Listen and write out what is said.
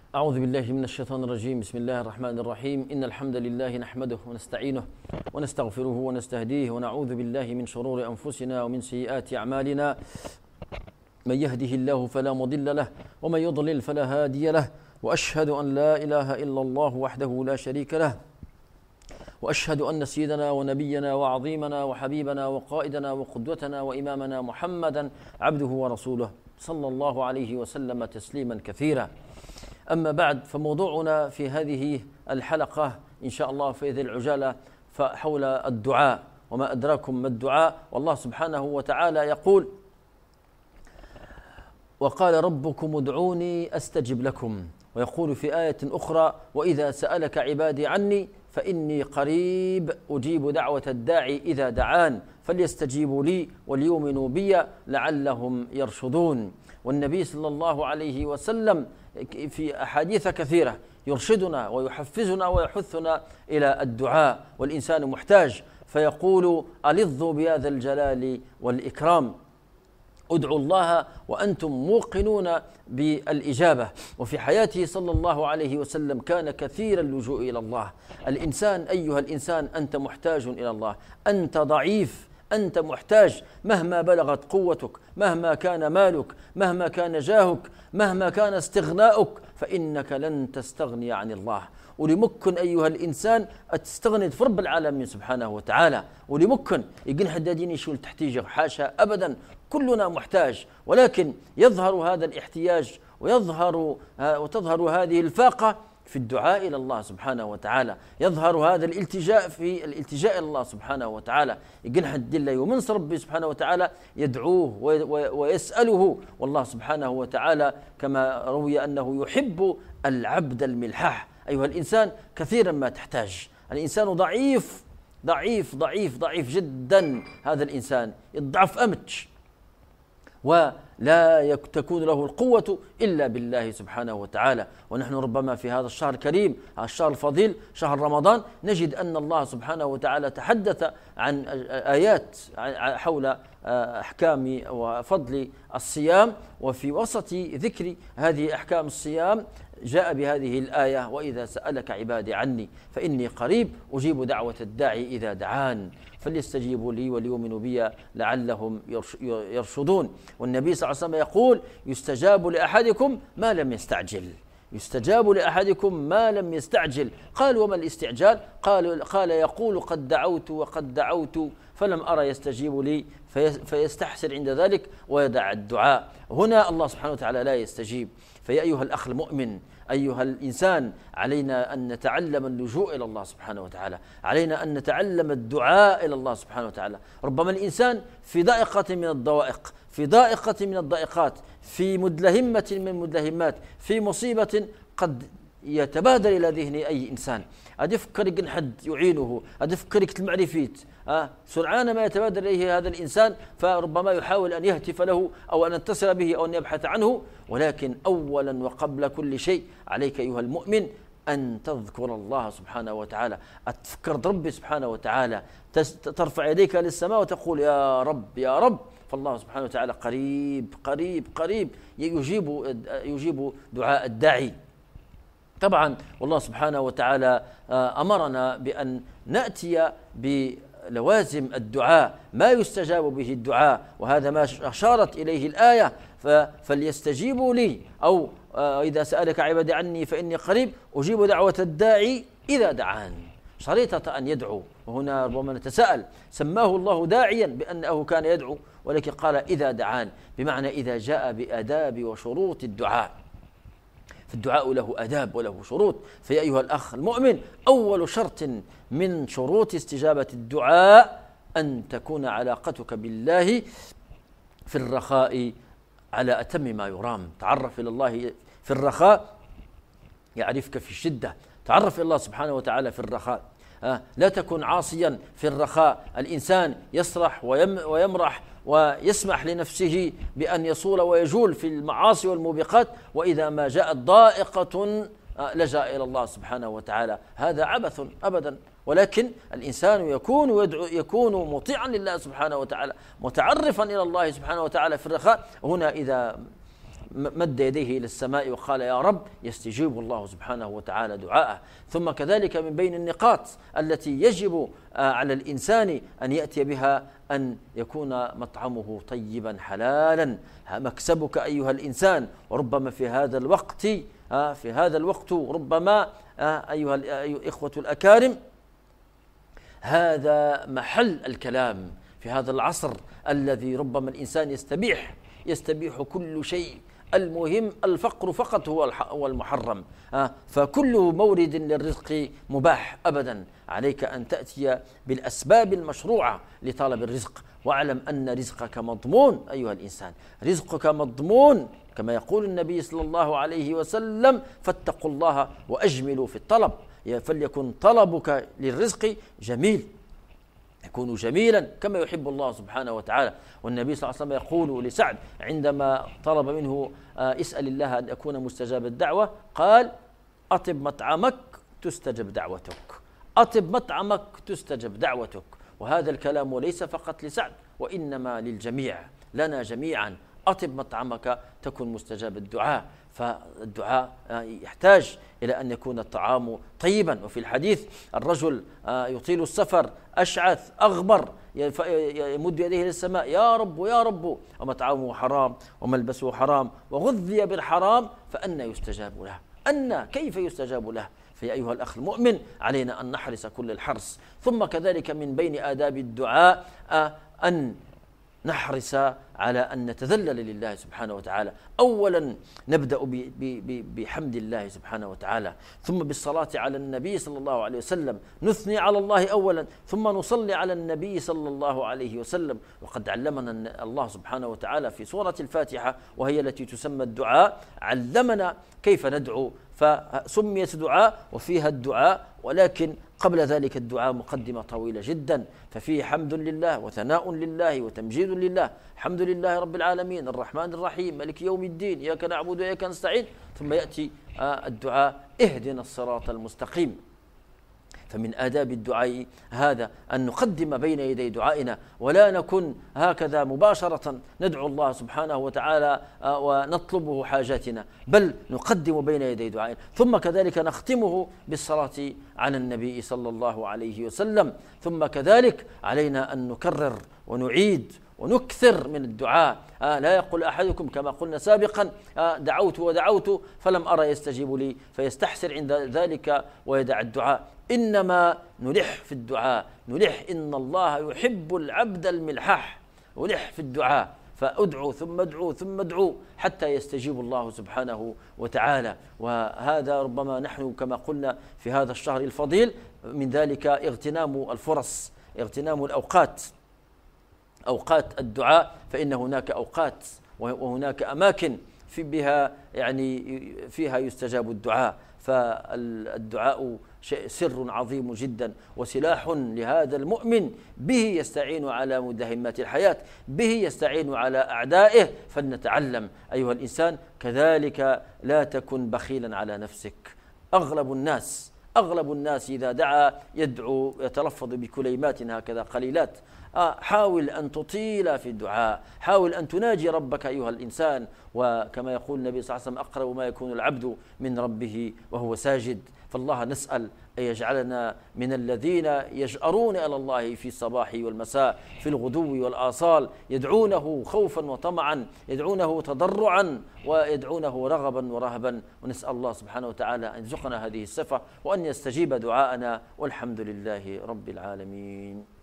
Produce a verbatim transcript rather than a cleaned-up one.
أعوذ بالله من الشيطان الرجيم. بسم الله الرحمن الرحيم. إن الحمد لله نحمده ونستعينه ونستغفره ونستهديه ونعوذ بالله من شرور أنفسنا ومن سيئات أعمالنا. من يهده الله فلا مضل له ومن يضلل فلا هادي له، وأشهد أن لا إله إلا الله وحده لا شريك له، وأشهد أن سيدنا ونبينا وعظيمنا وحبيبنا وقائدنا وقدوتنا وإمامنا محمدا عبده ورسوله صلى الله عليه وسلم تسليما كثيرا. أما بعد، فموضوعنا في هذه الحلقة إن شاء الله في هذه العجالة فحول الدعاء، وما أدراكم ما الدعاء. والله سبحانه وتعالى يقول: وقال ربكم ادعوني أستجب لكم. ويقول في آية أخرى: وإذا سألك عبادي عني فإني قريب أجيب دعوة الداعي إذا دعان فليستجيبوا لي وليؤمنوا بي لعلهم يرشدون. والنبي صلى الله عليه وسلم في أحاديث كثيرة يرشدنا ويحفزنا ويحثنا إلى الدعاء، والإنسان محتاج، فيقول: ألظوا بهذا الجلال والإكرام، ادعوا الله وأنتم موقنون بالإجابة. وفي حياته صلى الله عليه وسلم كان كثير اللجوء إلى الله. الإنسان أيها الإنسان أنت محتاج إلى الله، أنت ضعيف، أنت محتاج، مهما بلغت قوتك، مهما كان مالك، مهما كان جاهك، مهما كان استغناؤك، فإنك لن تستغني عن الله. ولمكن أيها الإنسان تستغني في رب العالمين سبحانه وتعالى، ولمكن يقن حدادين يشول تحتيجه، حاشا أبدا، كلنا محتاج، ولكن يظهر هذا الاحتياج ويظهر وتظهر هذه الفاقة في الدعاء إلى الله سبحانه وتعالى، يظهر هذا الالتجاء في الالتجاء إلى الله سبحانه وتعالى. يقن حد الله ومنص ربي سبحانه وتعالى يدعوه ويسأله، والله سبحانه وتعالى كما روي أنه يحب العبد الملحح. أيها الإنسان كثيرا ما تحتاج، الإنسان ضعيف ضعيف ضعيف ضعيف جدا، هذا الإنسان يضعف أمتش، ولا تكون له القوة إلا بالله سبحانه وتعالى. ونحن ربما في هذا الشهر الكريم، هذا الشهر الفضيل، شهر رمضان، نجد أن الله سبحانه وتعالى تحدث عن آيات حول أحكام وفضل الصيام، وفي وسط ذكر هذه أحكام الصيام جاء بهذه الآية: وإذا سألك عبادي عني فإني قريب أجيب دعوة الداعي إذا دعان فليستجيبوا لي وليؤمنوا بي لعلهم يرشدون. والنبي صلى الله عليه وسلم يقول: يستجاب لأحدكم ما لم يستعجل، يستجاب لأحدكم ما لم يستعجل. قال: وما الاستعجال؟ قال قال يقول: قد دعوت وقد دعوت فلم أرى يستجيب لي، فيستحسر عند ذلك ويدع الدعاء. هنا الله سبحانه وتعالى لا يستجيب. فيا أيها الأخ المؤمن، أيها الإنسان، علينا أن نتعلم اللجوء إلى الله سبحانه وتعالى، علينا أن نتعلم الدعاء إلى الله سبحانه وتعالى. ربما الإنسان في ضائقة من الضوائق، في ضائقة من الضائقات، في مدلهمة من المدلهمات، في مصيبة قد يتبادر إلى ذهن أي إنسان، أدي فكرك حد يعينه، أدي فكرك المعرفيت، آه سرعان ما يتبادر إليه هذا الإنسان، فربما يحاول أن يهتف له أو أن يتصل به أو أن يبحث عنه. ولكن أولا وقبل كل شيء عليك أيها المؤمن أن تذكر الله سبحانه وتعالى، أتفكر ربي سبحانه وتعالى، ترفع يديك للسماء وتقول: يا رب يا رب. فالله سبحانه وتعالى قريب قريب قريب يجيب يجيب دعاء الداعي. طبعا والله سبحانه وتعالى أمرنا بأن نأتي بلوازم الدعاء، ما يستجاب به الدعاء، وهذا ما أشارت إليه الآية: فليستجيبوا لي، أو إذا سألك عبادي عني فإني قريب أجيب دعوة الداعي إذا دعان. شريطة أن يدعو، وهنا ربما نتساءل: سماه الله داعيا بأنه كان يدعو، ولكن قال إذا دعان، بمعنى إذا جاء بآداب وشروط الدعاء. فالدعاء له آداب وله شروط. فيا أيها الأخ المؤمن، أول شرط من شروط استجابة الدعاء أن تكون علاقتك بالله في الرخاء على أتم ما يرام. تعرف إلى الله في الرخاء يعرفك في الشدة، تعرف إلى الله سبحانه وتعالى في الرخاء. لا تكن عاصيا في الرخاء. الإنسان يسرح ويمرح ويسمح لنفسه بأن يصول ويجول في المعاصي والموبقات، وإذا ما جاءت ضائقة لجأ إلى الله سبحانه وتعالى. هذا عبث أبدا. ولكن الإنسان يكون يدعو يكون مطيعا لله سبحانه وتعالى، متعرفا إلى الله سبحانه وتعالى في الرخاء. هنا إذا مد يديه إلى السماء وقال يا رب، يستجيب الله سبحانه وتعالى دعاءه. ثم كذلك من بين النقاط التي يجب على الإنسان أن يأتي بها أن يكون مطعمه طيبا حلالا، مكسبك أيها الإنسان. وربما في هذا الوقت في هذا الوقت ربما أيها الإخوة الأكارم هذا محل الكلام في هذا العصر الذي ربما الإنسان يستبيح يستبيح كل شيء. المهم الفقر فقط هو المحرم، فكل مورد للرزق مباح أبدا. عليك أن تأتي بالأسباب المشروعة لطلب الرزق، واعلم أن رزقك مضمون أيها الإنسان، رزقك مضمون كما يقول النبي صلى الله عليه وسلم فاتقوا الله وأجملوا في الطلب. فليكن طلبك للرزق جميل، يكون جميلا كما يحب الله سبحانه وتعالى. والنبي صلى الله عليه وسلم يقول لسعد عندما طلب منه اسأل الله أن يكون مستجاب الدعوة، قال أطب مطعمك تستجب دعوتك، أطب مطعمك تستجب دعوتك. وهذا الكلام ليس فقط لسعد وإنما للجميع، لنا جميعا. أطب مطعمك تكن مستجاب الدعاء، فالدعاء يحتاج إلى أن يكون الطعام طيبا. وفي الحديث الرجل يطيل السفر أشعث أغبر يمد يديه للسماء يا رب يا رب، ومطعمه حرام وملبسه حرام وغذي بالحرام، فأنى يستجاب له؟ أن كيف يستجاب له؟ فيا أيها الأخ المؤمن علينا أن نحرص كل الحرص. ثم كذلك من بين آداب الدعاء أن نحرص على أن نتذلل لله سبحانه وتعالى. أولا نبدأ بحمد الله سبحانه وتعالى، ثم بالصلاة على النبي صلى الله عليه وسلم، نثني على الله أولا ثم نصلي على النبي صلى الله عليه وسلم. وقد علمنا الله سبحانه وتعالى في سورة الفاتحة وهي التي تسمى الدعاء، علمنا كيف ندعو، فسميت دعاء وفيها الدعاء، ولكن قبل ذلك الدعاء مقدمة طويلة جدا، ففيه حمد لله وثناء لله وتمجيد لله. الحمد لله رب العالمين الرحمن الرحيم مالك يوم الدين إياك نعبد وإياك نستعين، ثم يأتي الدعاء اهدنا الصراط المستقيم. فمن آداب الدعاء هذا أن نقدم بين يدي دعائنا، ولا نكن هكذا مباشرة ندعو الله سبحانه وتعالى ونطلبه حاجاتنا، بل نقدم بين يدي دعائنا. ثم كذلك نختمه بالصلاة على النبي صلى الله عليه وسلم. ثم كذلك علينا أن نكرر ونعيد ونكثر من الدعاء. آه لا يقول أحدكم كما قلنا سابقا آه دعوت ودعوت فلم أرى يستجيب لي فيستحسر عند ذلك ويدع الدعاء، إنما نلح في الدعاء، نلح إن الله يحب العبد الملحح، ولح في الدعاء، فأدعو ثم ادعو ثم ادعو حتى يستجيب الله سبحانه وتعالى. وهذا ربما نحن كما قلنا في هذا الشهر الفضيل من ذلك اغتنام الفرص، اغتنام الأوقات، أوقات الدعاء، فإن هناك أوقات وهناك أماكن في بها يعني فيها يستجاب الدعاء. فالدعاء سر عظيم جدا وسلاح لهذا المؤمن، به يستعين على مداهمات الحياة، به يستعين على أعدائه. فلنتعلم أيها الإنسان كذلك لا تكن بخيلا على نفسك. أغلب الناس أغلب الناس إذا دعا يدعو يتلفظ بكلمات هكذا قليلات. حاول أن تطيل في الدعاء، حاول أن تناجي ربك أيها الإنسان. وكما يقول النبي صلى الله عليه وسلم أقرب ما يكون العبد من ربه وهو ساجد. فالله نسأل أن يجعلنا من الذين يجأرون إلى الله في الصباح والمساء، في الغدو والآصال، يدعونه خوفا وطمعا، يدعونه تضرعا ويدعونه رغبا ورهبا. ونسأل الله سبحانه وتعالى أن يرزقنا هذه الصفة وأن يستجيب دعاءنا، والحمد لله رب العالمين.